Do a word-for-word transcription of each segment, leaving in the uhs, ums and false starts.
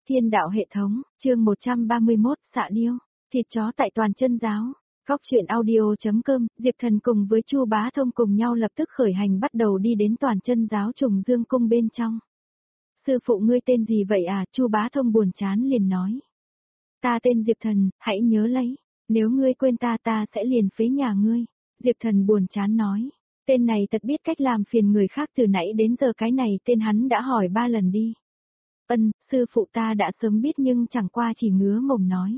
Thiên đạo hệ thống, chương một trăm ba mươi mốt, xạ điêu, thịt chó tại toàn chân giáo. Góc truyện audio.com, Diệp Thần cùng với Chu Bá Thông cùng nhau lập tức khởi hành bắt đầu đi đến toàn chân giáo Trùng Dương cung bên trong. Sư phụ ngươi tên gì vậy à? Chu Bá Thông buồn chán liền nói. Ta tên Diệp Thần, hãy nhớ lấy, nếu ngươi quên ta ta sẽ liền phế nhà ngươi. Diệp Thần buồn chán nói, tên này thật biết cách làm phiền người khác từ nãy đến giờ, cái này tên hắn đã hỏi ba lần đi. Ân, sư phụ ta đã sớm biết nhưng chẳng qua chỉ ngứa mồm nói.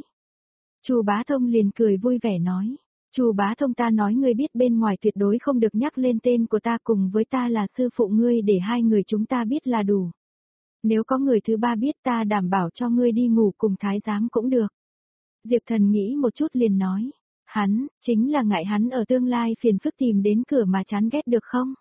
Chu Bá Thông liền cười vui vẻ nói, Chu Bá Thông, ta nói ngươi biết bên ngoài tuyệt đối không được nhắc lên tên của ta, cùng với ta là sư phụ ngươi, để hai người chúng ta biết là đủ. Nếu có người thứ ba biết ta đảm bảo cho ngươi đi ngủ cùng thái giám cũng được. Diệp Thần nghĩ một chút liền nói, hắn, chính là ngại hắn ở tương lai phiền phức tìm đến cửa mà chán ghét được không?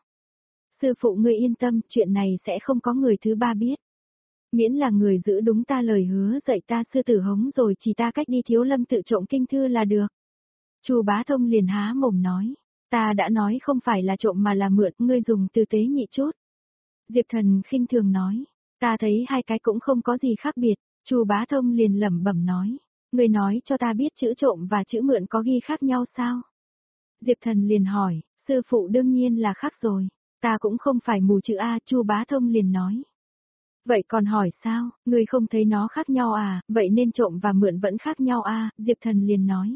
Sư phụ ngươi yên tâm, chuyện này sẽ không có người thứ ba biết. Miễn là người giữ đúng ta lời hứa dạy ta sư tử hống rồi chỉ ta cách đi Thiếu Lâm tự trộm kinh thư là được. Chu Bá Thông liền há mồm nói, ta đã nói không phải là trộm mà là mượn, ngươi dùng từ tế nhị chút. Diệp Thần khinh thường nói, ta thấy hai cái cũng không có gì khác biệt. Chu Bá Thông liền lẩm bẩm nói, ngươi nói cho ta biết chữ trộm và chữ mượn có ghi khác nhau sao? Diệp Thần liền hỏi, sư phụ đương nhiên là khác rồi, ta cũng không phải mù chữ A. Chu Bá Thông liền nói. Vậy còn hỏi sao, ngươi không thấy nó khác nhau à, vậy nên trộm và mượn vẫn khác nhau à, Diệp Thần liền nói.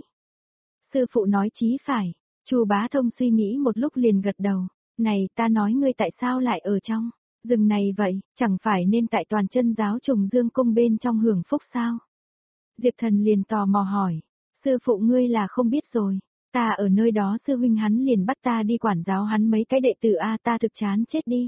Sư phụ nói chí phải. Chu Bá Thông suy nghĩ một lúc liền gật đầu, này ta nói ngươi tại sao lại ở trong rừng này vậy, chẳng phải nên tại toàn chân giáo Trùng Dương cung bên trong hưởng phúc sao? Diệp Thần liền tò mò hỏi, sư phụ ngươi là không biết rồi, ta ở nơi đó sư huynh hắn liền bắt ta đi quản giáo hắn mấy cái đệ tử a, ta thực chán chết đi.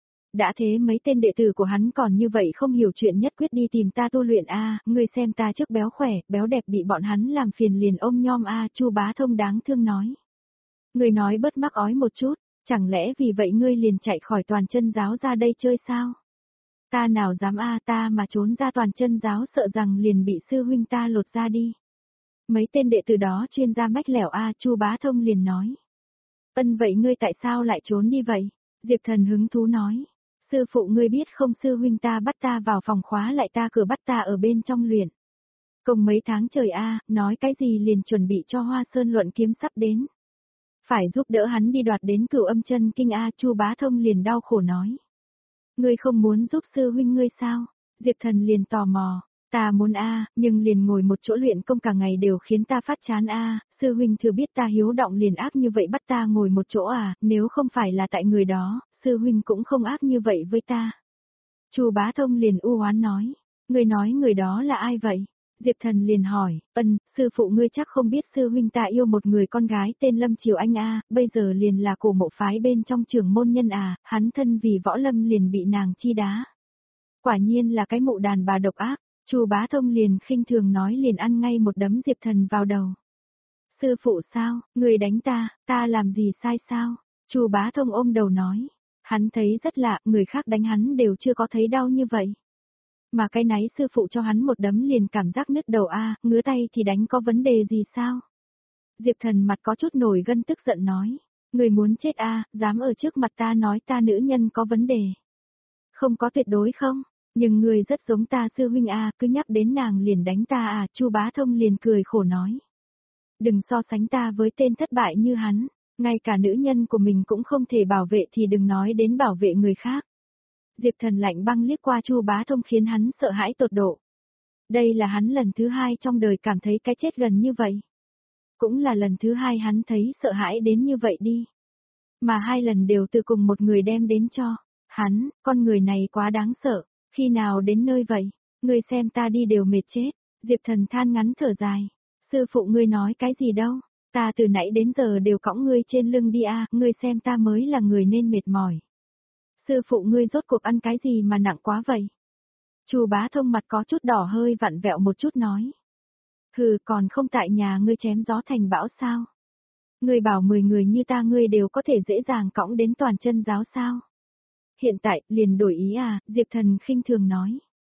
Đã thế mấy tên đệ tử của hắn còn như vậy không hiểu chuyện, nhất quyết đi tìm ta tu luyện a, ngươi xem ta trước béo khỏe, béo đẹp bị bọn hắn làm phiền liền ôm nhom a. Chu Bá Thông đáng thương nói. Ngươi nói bớt mắc ói một chút, chẳng lẽ vì vậy ngươi liền chạy khỏi toàn chân giáo ra đây chơi sao? Ta nào dám a, ta mà trốn ra toàn chân giáo sợ rằng liền bị sư huynh ta lột ra đi. Mấy tên đệ tử đó chuyên ra mách lẻo a. Chu Bá Thông liền nói. Ân, vậy ngươi tại sao lại trốn đi vậy? Diệp Thần hứng thú nói. Sư phụ ngươi biết không, sư huynh ta bắt ta vào phòng khóa lại ta cửa bắt ta ở bên trong luyện công mấy tháng trời a, nói cái gì liền chuẩn bị cho Hoa Sơn luận kiếm sắp đến. Phải giúp đỡ hắn đi đoạt đến Cửu Âm Chân Kinh a. Chu Bá Thông liền đau khổ nói. Ngươi không muốn giúp sư huynh ngươi sao? Diệp Thần liền tò mò. Ta muốn a, nhưng liền ngồi một chỗ luyện công cả ngày đều khiến ta phát chán a. Sư huynh thừa biết ta hiếu động liền ác như vậy bắt ta ngồi một chỗ à, nếu không phải là tại người đó, sư huynh cũng không ác như vậy với ta. Chu Bá Thông liền u oán nói, ngươi nói người đó là ai vậy? Diệp Thần liền hỏi, ân, sư phụ ngươi chắc không biết sư huynh ta yêu một người con gái tên Lâm Triều Anh a, bây giờ liền là cổ mộ phái bên trong trưởng môn nhân à, hắn thân vì võ lâm liền bị nàng chi đá. Quả nhiên là cái mụ đàn bà độc ác. Chu Bá Thông liền khinh thường nói liền ăn ngay một đấm Diệp Thần vào đầu. Sư phụ sao, người đánh ta, ta làm gì sai sao? Chu Bá Thông ôm đầu nói. Hắn thấy rất lạ, người khác đánh hắn đều chưa có thấy đau như vậy. Mà cái náy sư phụ cho hắn một đấm liền cảm giác nứt đầu a, ngứa tay thì đánh có vấn đề gì sao? Diệp Thần mặt có chút nổi gân tức giận nói. Người muốn chết a, dám ở trước mặt ta nói ta nữ nhân có vấn đề. Không có tuyệt đối không? Nhưng người rất giống ta sư huynh a, cứ nhắc đến nàng liền đánh ta à. Chu Bá Thông liền cười khổ nói. Đừng so sánh ta với tên thất bại như hắn, ngay cả nữ nhân của mình cũng không thể bảo vệ thì đừng nói đến bảo vệ người khác. Diệp Thần lạnh băng liếc qua Chu Bá Thông khiến hắn sợ hãi tột độ. Đây là hắn lần thứ hai trong đời cảm thấy cái chết gần như vậy. Cũng là lần thứ hai hắn thấy sợ hãi đến như vậy đi. Mà hai lần đều từ cùng một người đem đến cho hắn, con người này quá đáng sợ. Khi nào đến nơi vậy, ngươi xem ta đi đều mệt chết. Diệp Thần than ngắn thở dài. Sư phụ ngươi nói cái gì đâu, ta từ nãy đến giờ đều cõng ngươi trên lưng đi a, ngươi xem ta mới là người nên mệt mỏi. Sư phụ ngươi rốt cuộc ăn cái gì mà nặng quá vậy? Chu Bá Thông mặt có chút đỏ hơi vặn vẹo một chút nói. Hừ, còn không tại nhà ngươi chém gió thành bão sao? Ngươi bảo mười người như ta ngươi đều có thể dễ dàng cõng đến toàn chân giáo sao? Hiện tại, liền đổi ý à, Diệp Thần khinh thường nói.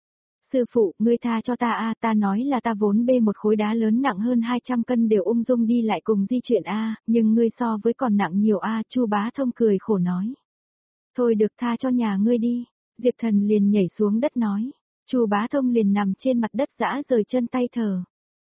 Sư phụ, ngươi tha cho ta a, ta nói là ta vốn bê một khối đá lớn nặng hơn hai trăm cân đều ung dung đi lại cùng di chuyển a, nhưng ngươi so với còn nặng nhiều a. Chu Bá Thông cười khổ nói. Thôi được, tha cho nhà ngươi đi. Diệp Thần liền nhảy xuống đất nói. Chu Bá Thông liền nằm trên mặt đất giã rời chân tay thở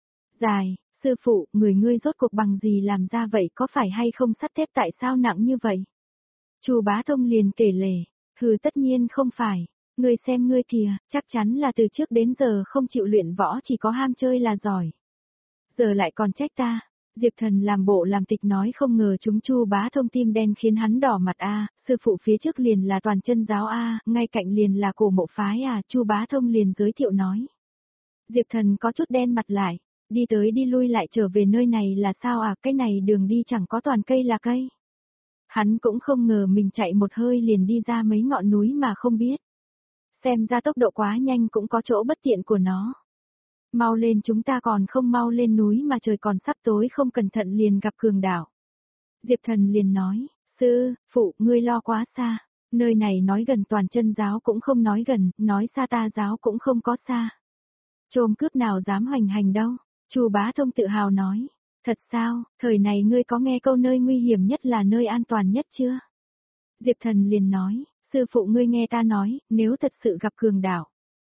dài, sư phụ, người ngươi rốt cuộc bằng gì làm ra vậy, có phải hay không sắt thép, tại sao nặng như vậy? Chu Bá Thông liền kể lể, hừ, tất nhiên không phải, ngươi xem ngươi kìa, chắc chắn là từ trước đến giờ không chịu luyện võ, chỉ có ham chơi là giỏi. Giờ lại còn trách ta. Diệp Thần làm bộ làm tịch nói không ngờ chúng Chu Bá Thông tim đen khiến hắn đỏ mặt a, sư phụ phía trước liền là toàn chân giáo a, ngay cạnh liền là cổ mộ phái à, Chu Bá Thông liền giới thiệu nói. Diệp Thần có chút đen mặt lại, đi tới đi lui lại trở về nơi này là sao à, cái này đường đi chẳng có toàn cây là cây. Hắn cũng không ngờ mình chạy một hơi liền đi ra mấy ngọn núi mà không biết. Xem ra tốc độ quá nhanh cũng có chỗ bất tiện của nó. Mau lên, chúng ta còn không mau lên núi mà trời còn sắp tối, không cẩn thận liền gặp cường đảo. Diệp Thần liền nói, sư, phụ, ngươi lo quá xa, nơi này nói gần toàn chân giáo cũng không nói gần, nói xa ta giáo cũng không có xa. Trộm cướp nào dám hoành hành đâu, Chu Bá Thông tự hào nói, thật sao, thời này ngươi có nghe câu nơi nguy hiểm nhất là nơi an toàn nhất chưa? Diệp Thần liền nói, sư phụ ngươi nghe ta nói, nếu thật sự gặp cường đảo,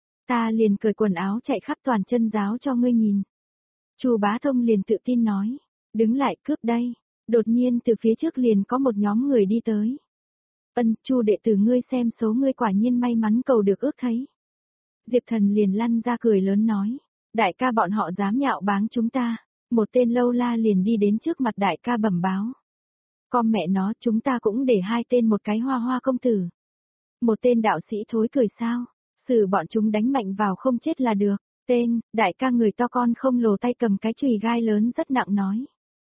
ta liền cởi quần áo chạy khắp toàn chân giáo cho ngươi nhìn. Chu Bá Thông liền tự tin nói, đứng lại, cướp đây. Đột nhiên từ phía trước liền có một nhóm người đi tới. Ân, Chu đệ tử ngươi xem số ngươi quả nhiên may mắn cầu được ước thấy. Diệp Thần liền lăn ra cười lớn nói, đại ca bọn họ dám nhạo báng chúng ta. Một tên lâu la liền đi đến trước mặt đại ca bẩm báo. Con mẹ nó, chúng ta cũng để hai tên một cái hoa hoa công tử. Một tên đạo sĩ thối cười sao, xử bọn chúng đánh mạnh vào không chết là được. Tên, đại ca người to con không lồ tay cầm cái chùy gai lớn rất nặng nói.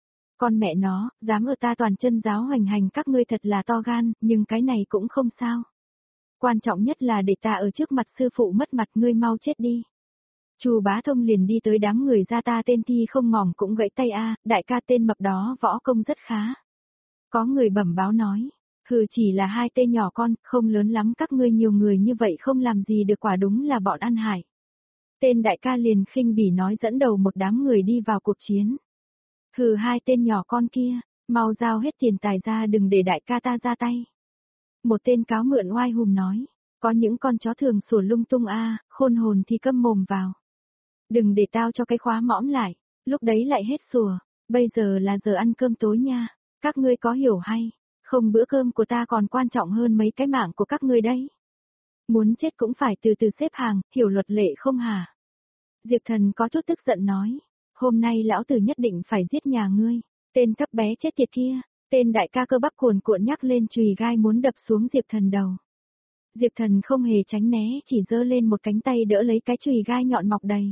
Con mẹ nó, dám ở ta toàn chân giáo hoành hành các ngươi thật là to gan, nhưng cái này cũng không sao. Quan trọng nhất là để ta ở trước mặt sư phụ mất mặt, ngươi mau chết đi. Chu Bá Thông liền đi tới đám người ra, ta tên Thi không ngỏng cũng gãy tay a, đại ca tên mập đó võ công rất khá. Có người bẩm báo nói, hừ, chỉ là hai tên nhỏ con, không lớn lắm, các ngươi nhiều người như vậy không làm gì được, quả đúng là bọn ăn hại. Tên đại ca liền khinh bỉ nói, dẫn đầu một đám người đi vào cuộc chiến. Hừ, hai tên nhỏ con kia, mau giao hết tiền tài ra, đừng để đại ca ta ra tay. Một tên cáo mượn oai hùng nói, có những con chó thường sủa lung tung a, khôn hồn thì câm mồm vào. Đừng để tao cho cái khóa mõm lại, lúc đấy lại hết sủa, bây giờ là giờ ăn cơm tối nha, các ngươi có hiểu hay, không bữa cơm của ta còn quan trọng hơn mấy cái mạng của các ngươi đấy. Muốn chết cũng phải từ từ xếp hàng, hiểu luật lệ không hả? Diệp Thần có chút tức giận nói, hôm nay lão tử nhất định phải giết nhà ngươi, tên các bé chết tiệt kia. Tên đại ca cơ bắp cuồn cuộn nhắc lên chùy gai muốn đập xuống Diệp Thần đầu. Diệp Thần không hề tránh né, chỉ giơ lên một cánh tay đỡ lấy cái chùy gai nhọn mọc đầy.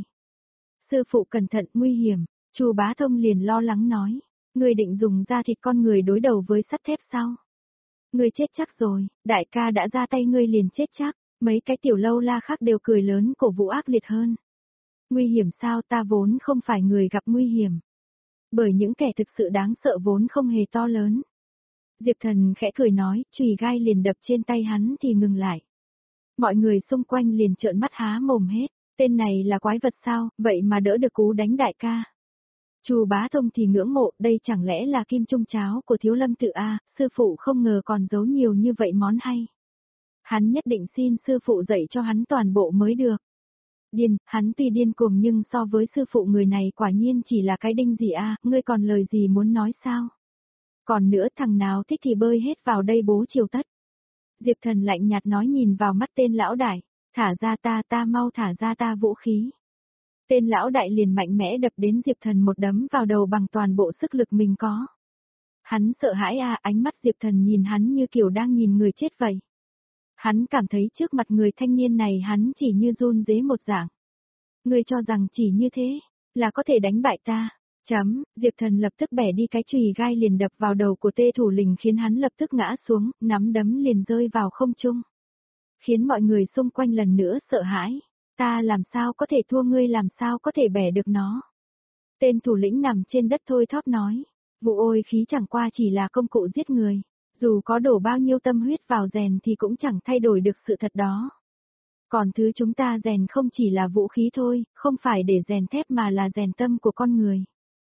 Sư phụ cẩn thận, nguy hiểm. Chu Bá Thông liền lo lắng nói, ngươi định dùng da thịt con người đối đầu với sắt thép sao? Ngươi chết chắc rồi, đại ca đã ra tay ngươi liền chết chắc. Mấy cái tiểu lâu la khác đều cười lớn cổ vũ ác liệt hơn. Nguy hiểm sao, ta vốn không phải người gặp nguy hiểm. Bởi những kẻ thực sự đáng sợ vốn không hề to lớn. Diệp Thần khẽ cười nói, chùy gai liền đập trên tay hắn thì ngừng lại. Mọi người xung quanh liền trợn mắt há mồm hết, tên này là quái vật sao, vậy mà đỡ được cú đánh đại ca. Chu Bá Thông thì ngưỡng mộ, đây chẳng lẽ là kim trung cháo của Thiếu Lâm tự a, sư phụ không ngờ còn giấu nhiều như vậy món hay. Hắn nhất định xin sư phụ dạy cho hắn toàn bộ mới được. Điên, hắn tuy điên cuồng nhưng so với sư phụ người này quả nhiên chỉ là cái đinh gì a, ngươi còn lời gì muốn nói sao? Còn nữa, thằng nào thích thì bơi hết vào đây bố chiều tất. Diệp Thần lạnh nhạt nói, nhìn vào mắt tên lão đại, thả ra ta, ta mau thả ra ta vũ khí. Tên lão đại liền mạnh mẽ đập đến Diệp Thần một đấm vào đầu bằng toàn bộ sức lực mình có. Hắn sợ hãi à, ánh mắt Diệp Thần nhìn hắn như kiểu đang nhìn người chết vậy. Hắn cảm thấy trước mặt người thanh niên này hắn chỉ như run rế một dạng. Ngươi cho rằng chỉ như thế, là có thể đánh bại ta. Chấm, Diệp Thần lập tức bẻ đi cái chùy gai liền đập vào đầu của Tê Thủ Lình khiến hắn lập tức ngã xuống, nắm đấm liền rơi vào không trung. Khiến mọi người xung quanh lần nữa sợ hãi. Ta làm sao có thể thua, ngươi làm sao có thể bẻ được nó. Tên thủ lĩnh nằm trên đất thôi thóp nói. Vụ ôi khí chẳng qua chỉ là công cụ giết người. Dù có đổ bao nhiêu tâm huyết vào rèn thì cũng chẳng thay đổi được sự thật đó. Còn thứ chúng ta rèn không chỉ là vũ khí thôi, không phải để rèn thép mà là rèn tâm của con người.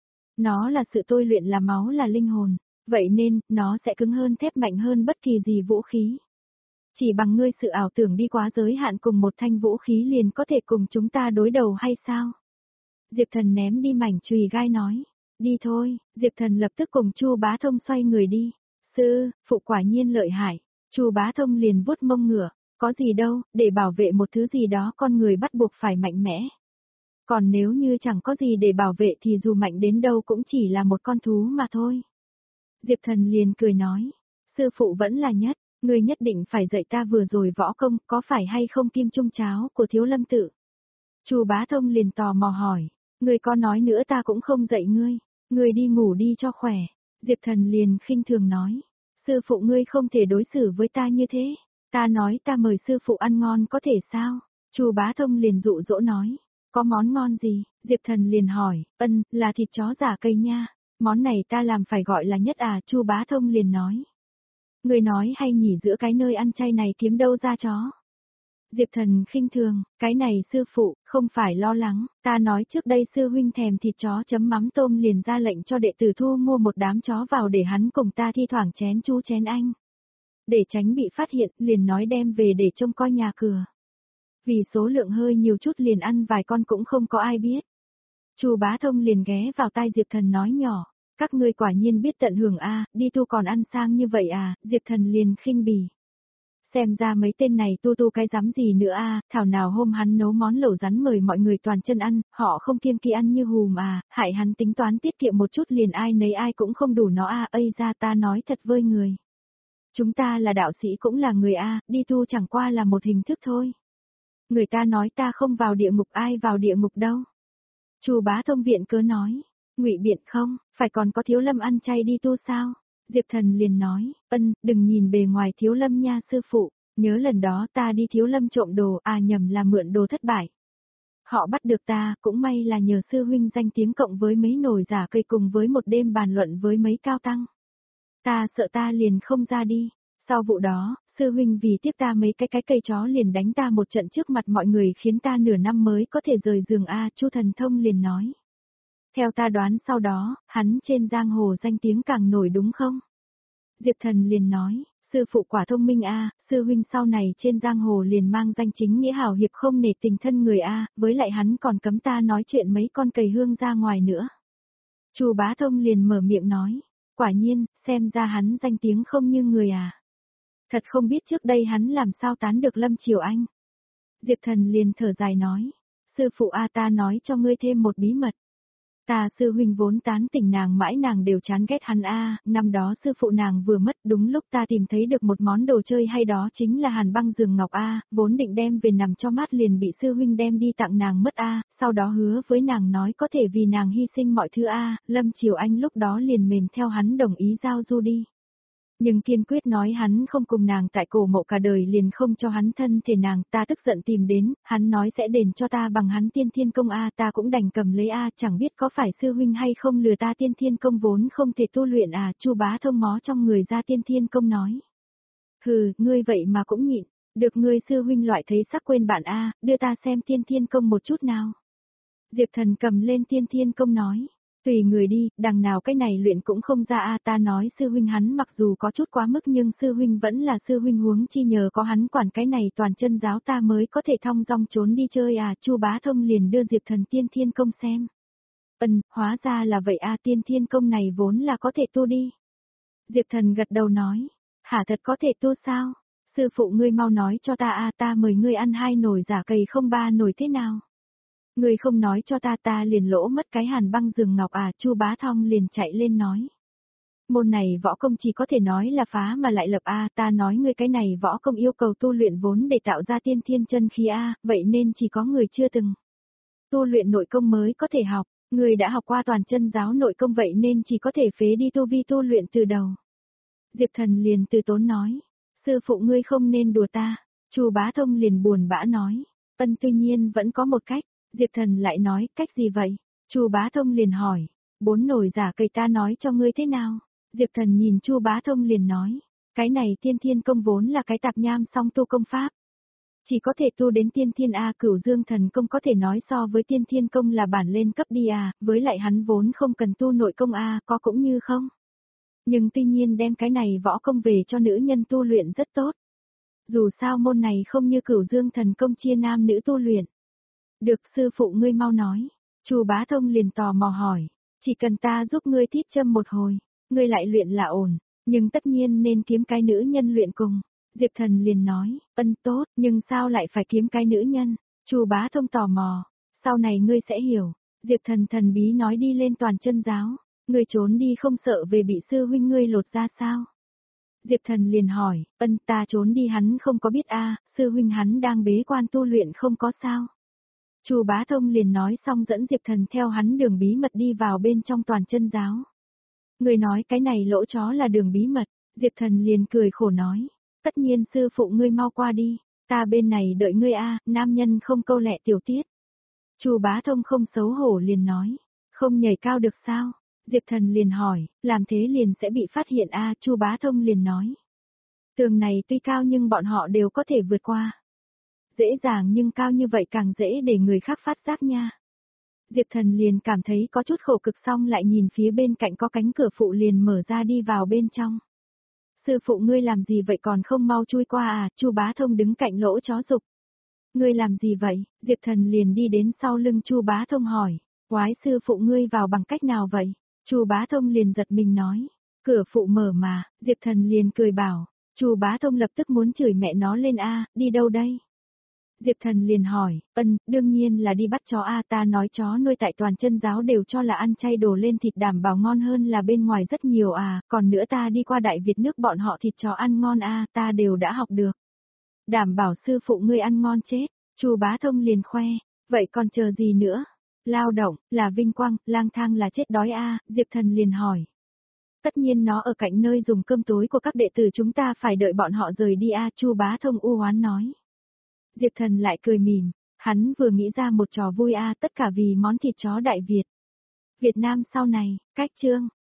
Nó là sự tôi luyện, là máu, là linh hồn, vậy nên, nó sẽ cứng hơn thép, mạnh hơn bất kỳ gì vũ khí. Chỉ bằng ngươi sự ảo tưởng đi quá giới hạn cùng một thanh vũ khí liền có thể cùng chúng ta đối đầu hay sao? Diệp Thần ném đi mảnh chùy gai nói. Đi thôi, Diệp Thần lập tức cùng Chu Bá Thông xoay người đi. Sư, phụ quả nhiên lợi hại. Chu Bá Thông liền vuốt mông ngựa. Có gì đâu, để bảo vệ một thứ gì đó con người bắt buộc phải mạnh mẽ. Còn nếu như chẳng có gì để bảo vệ thì dù mạnh đến đâu cũng chỉ là một con thú mà thôi. Diệp Thần liền cười nói. Sư phụ vẫn là nhất, ngươi nhất định phải dạy ta vừa rồi võ công, có phải hay không kim trung cháo của Thiếu Lâm tự? Chu Bá Thông liền tò mò hỏi. Ngươi có nói nữa ta cũng không dạy ngươi. Ngươi đi ngủ đi cho khỏe. Diệp Thần liền khinh thường nói. Sư phụ ngươi không thể đối xử với ta như thế. Ta nói ta mời sư phụ ăn ngon có thể sao? Chu Bá Thông liền dụ dỗ nói. Có món ngon gì? Diệp Thần liền hỏi. Ân, là thịt chó giả cây nha. Món này ta làm phải gọi là nhất à? Chu Bá Thông liền nói. Ngươi nói hay nhỉ, giữa cái nơi ăn chay này kiếm đâu ra chó? Diệp Thần khinh thường, cái này sư phụ, không phải lo lắng, ta nói trước đây sư huynh thèm thịt chó chấm mắm tôm liền ra lệnh cho đệ tử thu mua một đám chó vào để hắn cùng ta thi thoảng chén chu chén anh. Để tránh bị phát hiện, liền nói đem về để trông coi nhà cửa. Vì số lượng hơi nhiều chút liền ăn vài con cũng không có ai biết. Chu Bá Thông liền ghé vào tai Diệp Thần nói nhỏ, các ngươi quả nhiên biết tận hưởng a, đi tu còn ăn sang như vậy à? Diệp Thần liền khinh bỉ. Xem ra mấy tên này tu tu cái dám gì nữa a, thảo nào hôm hắn nấu món lẩu rắn mời mọi người toàn chân ăn, họ không kiêng kỵ ăn như hùm à, hại hắn tính toán tiết kiệm một chút liền ai nấy ai cũng không đủ nó a, ây ra ta nói thật với người. Chúng ta là đạo sĩ cũng là người a, đi tu chẳng qua là một hình thức thôi. Người ta nói ta không vào địa ngục, ai vào địa ngục đâu. Chu Bá Thông viện cớ nói, ngụy biện không, phải còn có Thiếu Lâm ăn chay đi tu sao? Diệp Thần liền nói, ân, đừng nhìn bề ngoài Thiếu Lâm nha sư phụ, nhớ lần đó ta đi Thiếu Lâm trộm đồ, à nhầm là mượn đồ thất bại. Họ bắt được ta, cũng may là nhờ sư huynh danh tiếng cộng với mấy nồi giả cây cùng với một đêm bàn luận với mấy cao tăng. Ta sợ ta liền không ra đi, sau vụ đó, sư huynh vì tiếp ta mấy cái cái cây chó liền đánh ta một trận trước mặt mọi người khiến ta nửa năm mới có thể rời giường a, Chu Thần Thông liền nói. Theo ta đoán sau đó, hắn trên giang hồ danh tiếng càng nổi đúng không? Diệp Thần liền nói, sư phụ quả thông minh a, sư huynh sau này trên giang hồ liền mang danh chính nghĩa hảo hiệp không nể tình thân người a, với lại hắn còn cấm ta nói chuyện mấy con cầy hương ra ngoài nữa. Chu Bá Thông liền mở miệng nói, quả nhiên, xem ra hắn danh tiếng không như người à. Thật không biết trước đây hắn làm sao tán được Lâm Triều Anh. Diệp Thần liền thở dài nói, sư phụ a, ta nói cho ngươi thêm một bí mật. Ta sư huynh vốn tán tỉnh nàng mãi nàng đều chán ghét hắn a, năm đó sư phụ nàng vừa mất đúng lúc ta tìm thấy được một món đồ chơi hay đó chính là hàn băng giường ngọc a, vốn định đem về nằm cho mát liền bị sư huynh đem đi tặng nàng mất a, sau đó hứa với nàng nói có thể vì nàng hy sinh mọi thứ a, Lâm Triều Anh lúc đó liền mềm theo hắn đồng ý giao du đi. Nhưng kiên quyết nói hắn không cùng nàng tại cổ mộ cả đời liền không cho hắn thân thể nàng, ta tức giận tìm đến, hắn nói sẽ đền cho ta bằng hắn tiên thiên công a, ta cũng đành cầm lấy a, chẳng biết có phải sư huynh hay không lừa ta tiên thiên công vốn không thể tu luyện à, Chu Bá Thông mó trong người ra tiên thiên công nói. Hừ, ngươi vậy mà cũng nhịn, được ngươi sư huynh loại thấy sắc quên bạn a, đưa ta xem tiên thiên công một chút nào. Diệp Thần cầm lên tiên thiên công nói. Tùy người đi, đằng nào cái này luyện cũng không ra a, ta nói sư huynh hắn mặc dù có chút quá mức nhưng sư huynh vẫn là sư huynh, huống chi nhờ có hắn quản cái này toàn chân giáo ta mới có thể thong dong trốn đi chơi à, Chu Bá Thông liền đưa Diệp Thần tiên thiên công xem. Ừm, hóa ra là vậy a, tiên thiên công này vốn là có thể tu đi. Diệp Thần gật đầu nói, hả thật có thể tu sao? Sư phụ ngươi mau nói cho ta a, ta mời ngươi ăn hai nồi giả cầy không ba nồi thế nào? Ngươi không nói cho ta ta liền lỗ mất cái hàn băng giường ngọc à, Chu Bá Thông liền chạy lên nói. Môn này võ công chỉ có thể nói là phá mà lại lập a, ta nói ngươi cái này võ công yêu cầu tu luyện vốn để tạo ra tiên thiên chân khí a, vậy nên chỉ có người chưa từng tu luyện nội công mới có thể học, người đã học qua toàn chân giáo nội công vậy nên chỉ có thể phế đi tu vi tu luyện từ đầu. Diệp Thần liền từ tốn nói, sư phụ ngươi không nên đùa ta, Chu Bá Thông liền buồn bã nói, ân tuy nhiên vẫn có một cách. Diệp Thần lại nói, cách gì vậy? Chu Bá Thông liền hỏi, bốn nồi giả cây ta nói cho ngươi thế nào? Diệp Thần nhìn Chu Bá Thông liền nói, cái này tiên thiên công vốn là cái tạp nham song tu công pháp. Chỉ có thể tu đến tiên thiên A, Cửu Dương Thần Công có thể nói so với tiên thiên công là bản lên cấp đi à, với lại hắn vốn không cần tu nội công A, có cũng như không. Nhưng tuy nhiên đem cái này võ công về cho nữ nhân tu luyện rất tốt. Dù sao môn này không như Cửu Dương thần công chia nam nữ tu luyện. Được, sư phụ ngươi mau nói. Chu Bá Thông liền tò mò hỏi, chỉ cần ta giúp ngươi thít châm một hồi, ngươi lại luyện là ổn, nhưng tất nhiên nên kiếm cái nữ nhân luyện cùng. Diệp Thần liền nói, ân tốt, nhưng sao lại phải kiếm cái nữ nhân? Chu Bá Thông tò mò, sau này ngươi sẽ hiểu. Diệp Thần thần bí nói đi lên toàn chân giáo, ngươi trốn đi không sợ về bị sư huynh ngươi lột ra sao? Diệp Thần liền hỏi, ân ta trốn đi hắn không có biết a, sư huynh hắn đang bế quan tu luyện không có sao. Chu Bá Thông liền nói xong dẫn Diệp Thần theo hắn đường bí mật đi vào bên trong toàn chân giáo. Người nói cái này lỗ chó là đường bí mật, Diệp Thần liền cười khổ nói, tất nhiên sư phụ ngươi mau qua đi, ta bên này đợi ngươi a, nam nhân không câu lẹ tiểu tiết. Chu Bá Thông không xấu hổ liền nói, không nhảy cao được sao? Diệp Thần liền hỏi, làm thế liền sẽ bị phát hiện a, Chu Bá Thông liền nói. Tường này tuy cao nhưng bọn họ đều có thể vượt qua. Dễ dàng nhưng cao như vậy càng dễ để người khác phát giác nha. Diệp Thần liền cảm thấy có chút khổ cực xong lại nhìn phía bên cạnh có cánh cửa phụ liền mở ra đi vào bên trong. Sư phụ ngươi làm gì vậy còn không mau chui qua à, Chu Bá Thông đứng cạnh lỗ chó dục. Ngươi làm gì vậy? Diệp Thần liền đi đến sau lưng Chu Bá Thông hỏi, quái sư phụ ngươi vào bằng cách nào vậy? Chu Bá Thông liền giật mình nói, cửa phụ mở mà, Diệp Thần liền cười bảo, Chu Bá Thông lập tức muốn chửi mẹ nó lên a, đi đâu đây? Diệp Thần liền hỏi, ân, đương nhiên là đi bắt chó a, ta nói chó nuôi tại toàn chân giáo đều cho là ăn chay đổ lên thịt đảm bảo ngon hơn là bên ngoài rất nhiều à, còn nữa ta đi qua Đại Việt nước bọn họ thịt chó ăn ngon a, ta đều đã học được. Đảm bảo sư phụ ngươi ăn ngon chết, Chu Bá Thông liền khoe, vậy còn chờ gì nữa? Lao động, là vinh quang, lang thang là chết đói a, Diệp Thần liền hỏi. Tất nhiên nó ở cạnh nơi dùng cơm tối của các đệ tử chúng ta phải đợi bọn họ rời đi a, Chu Bá Thông u oán nói. Diệp Thần lại cười mỉm, hắn vừa nghĩ ra một trò vui a, tất cả vì món thịt chó Đại Việt. Việt Nam sau này, cách chương.